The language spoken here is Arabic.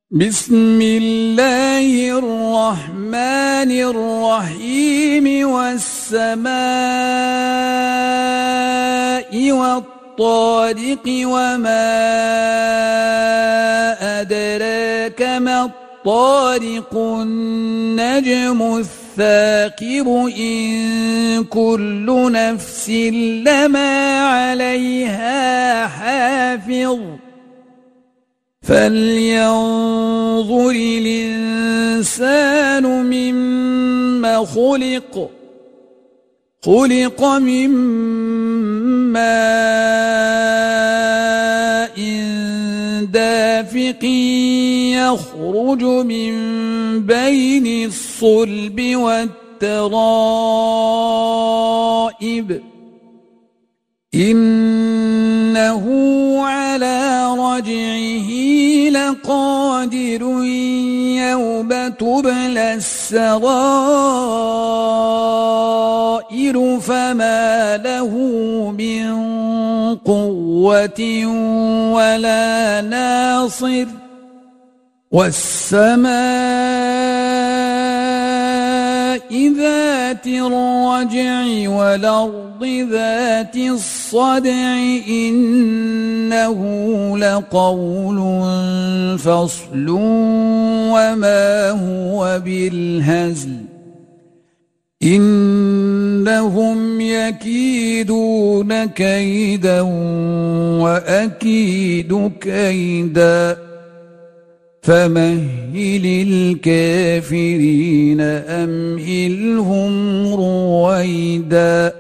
بسم الله الرحمن الرحيم والسماء والطارق وما أدراك ما الطارق النجم الثاقب إن كل نفس لما عليها حافظ فلينظر الإنسان مما خلق من ماء دافق يخرج من بين الصلب والترائب إنه على رجعه لقادر يوم تبلى السرائر فما له من قوة ولا ناصر والسماء ذات الرجع والأرض ذات الصدع إنه لقول فصل وما هو بالهزل إنهم يكيدون كيدا وأكيد كيدا فمهل الكافرين أمهلهم رويدا